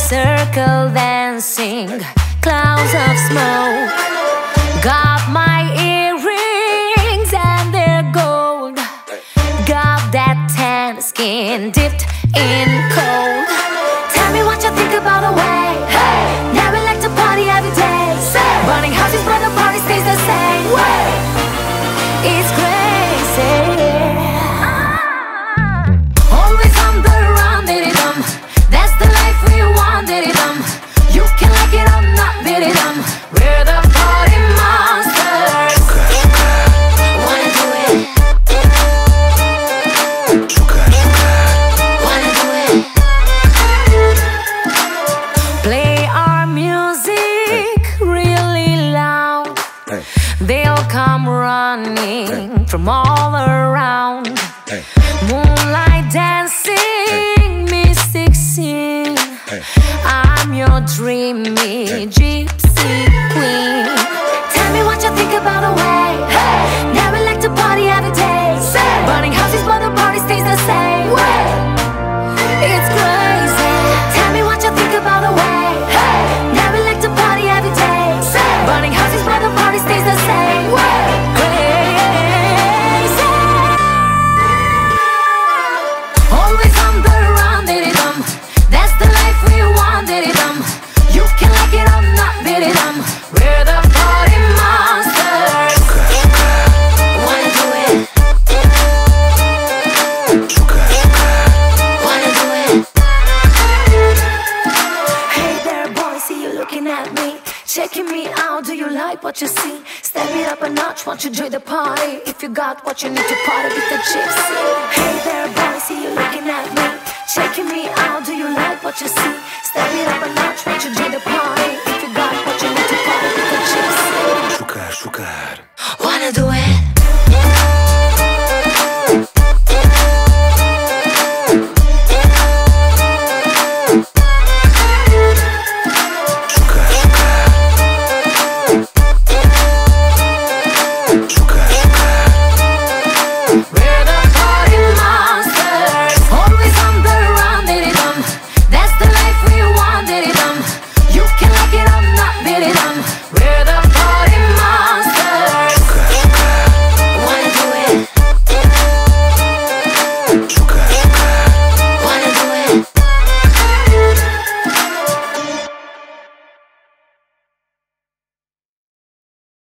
circle dancing, clouds of smoke. Got my earrings and they're gold. Got that tan skin dipped in cold. Tell me what you think about the way. Hey, now we like to party every day. Burning houses, but the party stays the same way. It's crazy. Always on the run, diddy-dum. That's the life we want, diddy-dum. You can like it or not, diddy-dum. We're the party monsters. Wanna do it? Wanna do it? Play our music really loud. They'll come running from all around. Moonlight dancing, mystic scene. I'm your dreamy gypsy queen. Tell me what you think about the way. Hey, now we like to party every day. Burning houses, but the party stays the same way. It's crazy. Tell me what you think about the way. Hey, now we like to party every day. Burning houses, but the party stays the same way. Crazy. Always on the run, diddy-dum. That's the life we want, diddy-dum. You can like it or not, diddy-dum. We're the party monsters. Wanna do it? Wanna do it? Hey there, boy, see you looking at me, checking me out. Do you like what you see? Step it up a notch, won't you join the party? If you got what you need to party with the gypsy. Hey there, boy, see you looking at me, checking me out. Do you like what you see? Step it up a notch, won't you join the party?